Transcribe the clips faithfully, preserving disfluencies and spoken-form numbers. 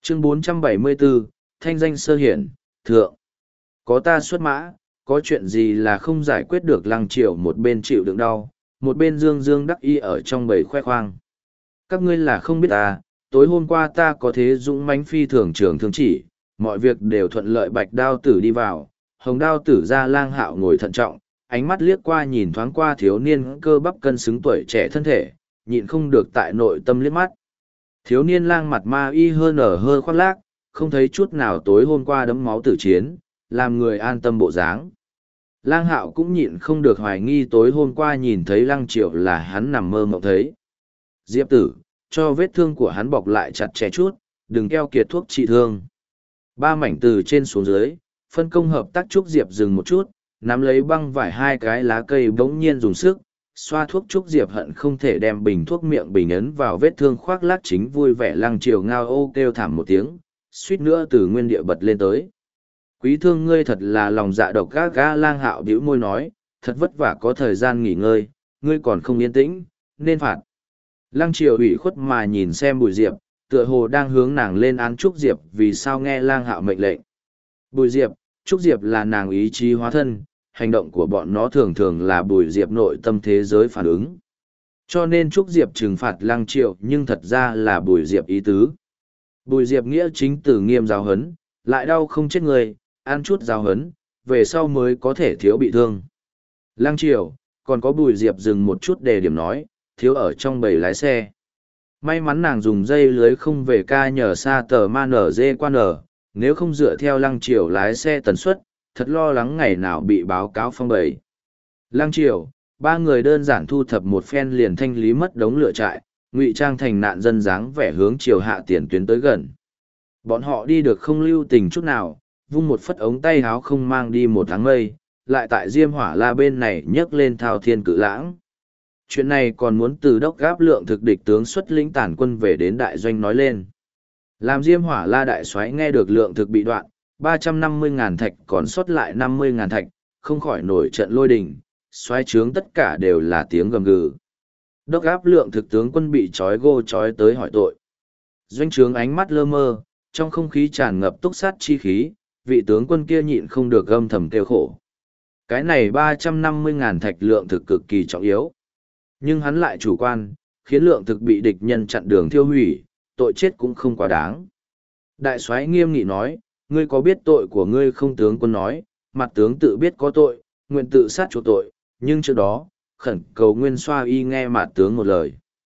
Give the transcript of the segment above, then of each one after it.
Chương bốn trăm bảy mươi bốn, Thanh danh sơ hiển, thượng. Có ta xuất mã, có chuyện gì là không giải quyết được. Lăng Triều một bên chịu đựng đau, một bên dương dương đắc y ở trong bầy khoe khoang. Các ngươi là không biết ta, tối hôm qua ta có thế dũng mãnh phi thường trường thương chỉ, mọi việc đều thuận lợi. Bạch đao tử đi vào, hồng đao tử ra. Lang Hạo ngồi thận trọng, ánh mắt liếc qua nhìn thoáng qua thiếu niên cơ bắp cân xứng tuổi trẻ thân thể, nhịn không được tại nội tâm liếc mắt. Thiếu niên lang mặt ma y hơn ở hơi khoác lác, không thấy chút nào tối hôm qua đấm máu tử chiến, làm người an tâm bộ dáng. Lang Hạo cũng nhịn không được hoài nghi tối hôm qua nhìn thấy Lăng Triệu là hắn nằm mơ mộng thấy. Diệp tử, cho vết thương của hắn bọc lại chặt chẽ chút, đừng keo kiệt thuốc trị thương. Ba mảnh từ trên xuống dưới, phân công hợp tác. Trúc Diệp dừng một chút, nắm lấy băng vải hai cái lá cây bỗng nhiên dùng sức, xoa thuốc. Trúc Diệp hận không thể đem bình thuốc miệng bình ấn vào vết thương khoác lác chính vui vẻ. Lăng Triều ngao ô kêu thảm một tiếng, suýt nữa từ nguyên địa bật lên tới. Quý thương ngươi thật là lòng dạ độc gác ga. Lang Hạo bĩu môi nói, thật vất vả có thời gian nghỉ ngơi, ngươi còn không yên tĩnh, nên phạt. Lăng Triều ủy khuất mà nhìn xem Bùi Diệp, tựa hồ đang hướng nàng lên án Trúc Diệp vì sao nghe Lang Hạo mệnh lệnh. Bùi Diệp, Trúc Diệp là nàng ý chí hóa thân, hành động của bọn nó thường thường là Bùi Diệp nội tâm thế giới phản ứng. Cho nên Trúc Diệp trừng phạt Lăng Triệu nhưng thật ra là Bùi Diệp ý tứ. Bùi Diệp nghĩa chính từ nghiêm giáo hấn, lại đau không chết người, ăn chút giáo hấn, về sau mới có thể thiếu bị thương. Lăng Triệu, còn có Bùi Diệp dừng một chút để điểm nói, thiếu ở trong bầy lái xe. May mắn nàng dùng dây lưới không về ca nhờ xa tờ ma nở dê qua nở, nếu không dựa theo Lăng Triều lái xe tần suất, thật lo lắng ngày nào bị báo cáo phong bầy. Lăng Triều, ba người đơn giản thu thập một phen liền thanh lý mất đống lửa trại, ngụy trang thành nạn dân dáng vẻ hướng Triều hạ tiền tuyến tới gần. Bọn họ đi được không lưu tình chút nào, vung một phất ống tay háo không mang đi một tháng mây, lại tại Diêm Hỏa La bên này nhấc lên thao thiên cự lãng. Chuyện này còn muốn từ đốc gáp lượng thực địch tướng xuất lĩnh tản quân về đến đại doanh nói lên. Làm Diêm Hỏa La đại soái nghe được lượng thực bị đoạn, ba trăm năm mươi ngàn thạch còn sót lại năm mươi ngàn thạch, không khỏi nổi trận lôi đình, soái trướng tất cả đều là tiếng gầm gừ. Đốc áp lượng thực tướng quân bị trói gô trói tới hỏi tội. Doanh trướng ánh mắt lơ mơ, trong không khí tràn ngập túc sát chi khí, vị tướng quân kia nhịn không được gâm thầm kêu khổ. Cái này ba trăm năm mươi ngàn thạch lượng thực cực kỳ trọng yếu. Nhưng hắn lại chủ quan, khiến lượng thực bị địch nhân chặn đường thiêu hủy, tội chết cũng không quá đáng. Đại soái nghiêm nghị nói, ngươi có biết tội của ngươi không? Tướng quân nói, mặt tướng tự biết có tội, nguyện tự sát chỗ tội, nhưng trước đó, khẩn cầu Nguyên Xoa y nghe mặt tướng một lời.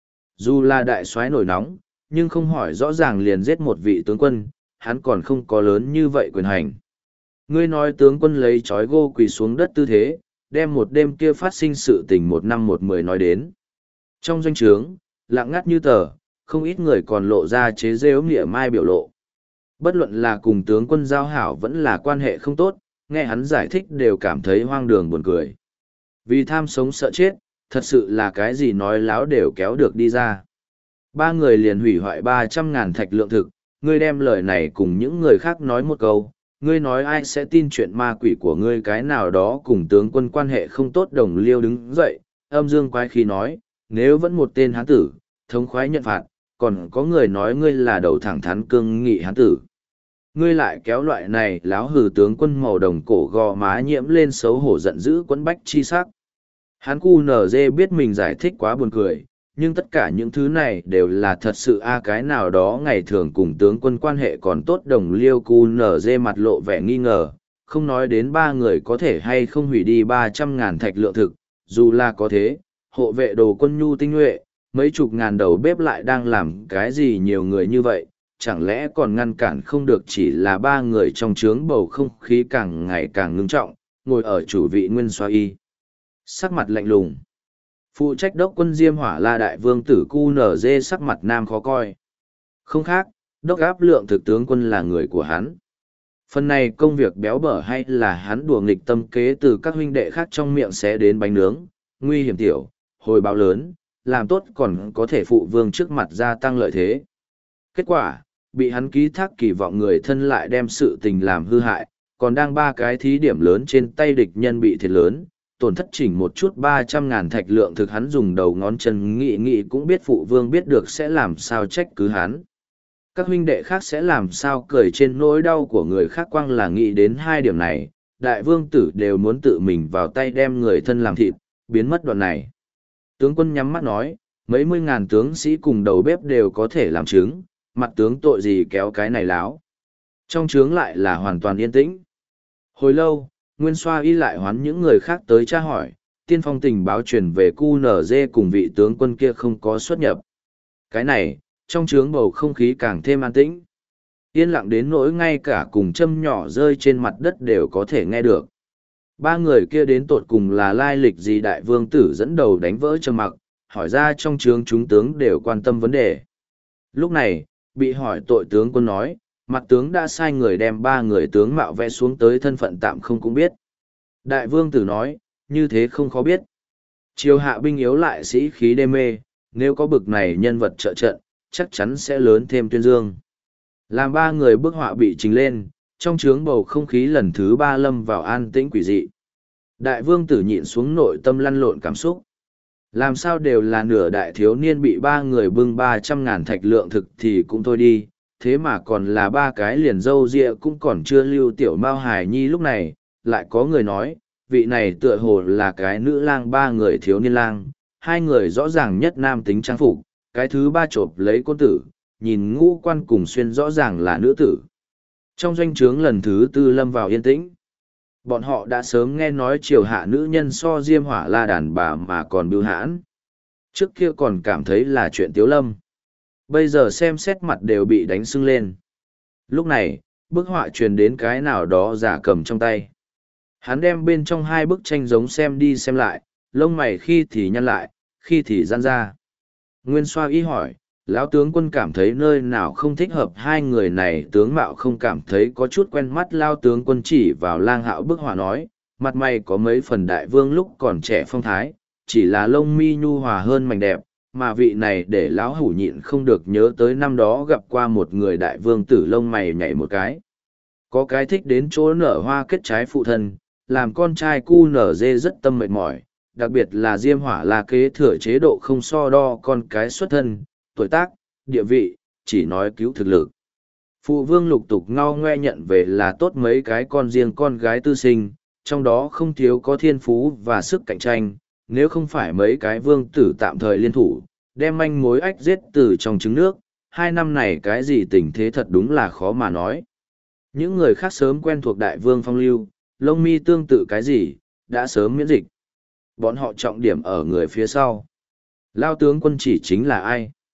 Dù là đại soái nổi nóng, nhưng không hỏi rõ ràng liền giết một vị tướng quân, hắn còn không có lớn như vậy quyền hành. Ngươi nói tướng quân lấy trói gô quỳ xuống đất tư thế, đem một đêm kia phát sinh sự tình một năm một mười nói đến. Trong doanh trướng, lặng ngắt như tờ, không ít người còn lộ ra chế rêu nghĩa mai biểu lộ. Bất luận là cùng tướng quân giao hảo vẫn là quan hệ không tốt, nghe hắn giải thích đều cảm thấy hoang đường buồn cười. Vì tham sống sợ chết, thật sự là cái gì nói láo đều kéo được đi ra. Ba người liền hủy hoại ba trăm ngàn thạch lượng thực, ngươi đem lời này cùng những người khác nói một câu, ngươi nói ai sẽ tin chuyện ma quỷ của ngươi? Cái nào đó cùng tướng quân quan hệ không tốt đồng liêu đứng dậy, âm dương quái khí nói, nếu vẫn một tên hán tử, thống khoái nhận phạt, còn có người nói ngươi là đầu thẳng thắn cương nghị hán tử. Ngươi lại kéo loại này láo hừ. Tướng quân màu đồng cổ gò má nhiễm lên xấu hổ giận dữ quẫn bách chi sắc. Hán cu nở dê biết mình giải thích quá buồn cười, nhưng tất cả những thứ này đều là thật sự. A cái nào đó ngày thường cùng tướng quân quan hệ còn tốt đồng liêu cu nở dê mặt lộ vẻ nghi ngờ, không nói đến ba người có thể hay không hủy đi ba trăm ngàn thạch lượng thực, dù là có thế, hộ vệ đồ quân nhu tinh nhuệ, mấy chục ngàn đầu bếp lại đang làm cái gì nhiều người như vậy, chẳng lẽ còn ngăn cản không được? Chỉ là ba người trong trướng bầu không khí càng ngày càng ngưng trọng, ngồi ở chủ vị Nguyên Xoa y. Sắc mặt lạnh lùng. Phụ trách đốc quân Diêm Hỏa La đại vương tử cu nở dê sắc mặt nam khó coi. Không khác, đốc áp lượng thực tướng quân là người của hắn. Phần này công việc béo bở hay là hắn đùa nghịch tâm kế từ các huynh đệ khác trong miệng sẽ đến bánh nướng, nguy hiểm tiểu, hồi báo lớn, làm tốt còn có thể phụ vương trước mặt gia tăng lợi thế. Kết quả, bị hắn ký thác kỳ vọng người thân lại đem sự tình làm hư hại, còn đang ba cái thí điểm lớn trên tay địch nhân bị thiệt lớn, tổn thất chỉnh một chút ba trăm ngàn thạch lượng thực. Hắn dùng đầu ngón chân nghị nghị cũng biết phụ vương biết được sẽ làm sao trách cứ hắn. Các huynh đệ khác sẽ làm sao cười trên nỗi đau của người khác, quang là nghĩ đến hai điểm này, đại vương tử đều muốn tự mình vào tay đem người thân làm thịt, biến mất đoạn này. Tướng quân nhắm mắt nói, mấy mươi ngàn tướng sĩ cùng đầu bếp đều có thể làm chứng, mặt tướng tội gì kéo cái này láo. Trong trướng lại là hoàn toàn yên tĩnh. Hồi lâu, Nguyên Xoa y lại hoán những người khác tới tra hỏi, tiên phong tình báo truyền về cu nở dê cùng vị tướng quân kia không có xuất nhập. Cái này, trong trướng bầu không khí càng thêm an tĩnh. Yên lặng đến nỗi ngay cả cùng châm nhỏ rơi trên mặt đất đều có thể nghe được. Ba người kia đến tột cùng là lai lịch gì, đại vương tử dẫn đầu đánh vỡ trầm mặc, hỏi ra trong trướng chúng tướng đều quan tâm vấn đề. Lúc này, bị hỏi tội tướng quân nói, mặt tướng đã sai người đem ba người tướng mạo vẽ xuống tới, thân phận tạm không cũng biết. Đại vương tử nói, như thế không khó biết. Triều hạ binh yếu lại sĩ khí đê mê, nếu có bực này nhân vật trợ trận, chắc chắn sẽ lớn thêm tuyên dương. Làm ba người bức họa bị trình lên, trong trướng bầu không khí lần thứ ba lâm vào an tĩnh quỷ dị. Đại vương tử nhịn xuống nội tâm lăn lộn cảm xúc. Làm sao đều là nửa đại thiếu niên bị ba người bưng ba trăm ngàn thạch lượng thực thì cũng thôi đi, thế mà còn là ba cái liền dâu ria cũng còn chưa lưu tiểu mao hài nhi. Lúc này, lại có người nói, vị này tựa hồ là cái nữ lang, ba người thiếu niên lang, hai người rõ ràng nhất nam tính trang phục, cái thứ ba chộp lấy côn tử, nhìn ngũ quan cùng xuyên rõ ràng là nữ tử. Trong doanh trướng lần thứ tư lâm vào yên tĩnh. Bọn họ đã sớm nghe nói triều hạ nữ nhân so diêm hỏa la đàn bà mà còn bưu hãn. Trước kia còn cảm thấy là chuyện tiếu lâm. Bây giờ xem xét mặt đều bị đánh sưng lên. Lúc này, bức họa truyền đến cái nào đó giả cầm trong tay. Hắn đem bên trong hai bức tranh giống xem đi xem lại, lông mày khi thì nhăn lại, khi thì giãn ra. Nguyên Xoa y hỏi, lão tướng quân cảm thấy nơi nào không thích hợp hai người này, tướng mạo không cảm thấy có chút quen mắt. Lao tướng quân chỉ vào Lang Hạo bức họa nói, mặt mày có mấy phần đại vương lúc còn trẻ phong thái, chỉ là lông mi nhu hòa hơn mảnh đẹp, mà vị này để lão hủ nhịn không được nhớ tới năm đó gặp qua một người đại vương tử lông mày nhảy một cái. Có cái thích đến chỗ nở hoa kết trái phụ thân, làm con trai cu nở dê rất tâm mệt mỏi, đặc biệt là diêm hỏa là kế thừa chế độ không so đo con cái xuất thân, tuổi tác, địa vị, chỉ nói cứu thực lực. Phụ vương lục tục ngao ngoe nhận về là tốt mấy cái con riêng con gái tư sinh, trong đó không thiếu có thiên phú và sức cạnh tranh, nếu không phải mấy cái vương tử tạm thời liên thủ, đem manh mối ách giết từ trong trứng nước, hai năm này cái gì tình thế thật đúng là khó mà nói. Những người khác sớm quen thuộc đại vương phong lưu, lông mi tương tự cái gì, đã sớm miễn dịch. Bọn họ trọng điểm ở người phía sau. Lao tướng quân chỉ chính là ai?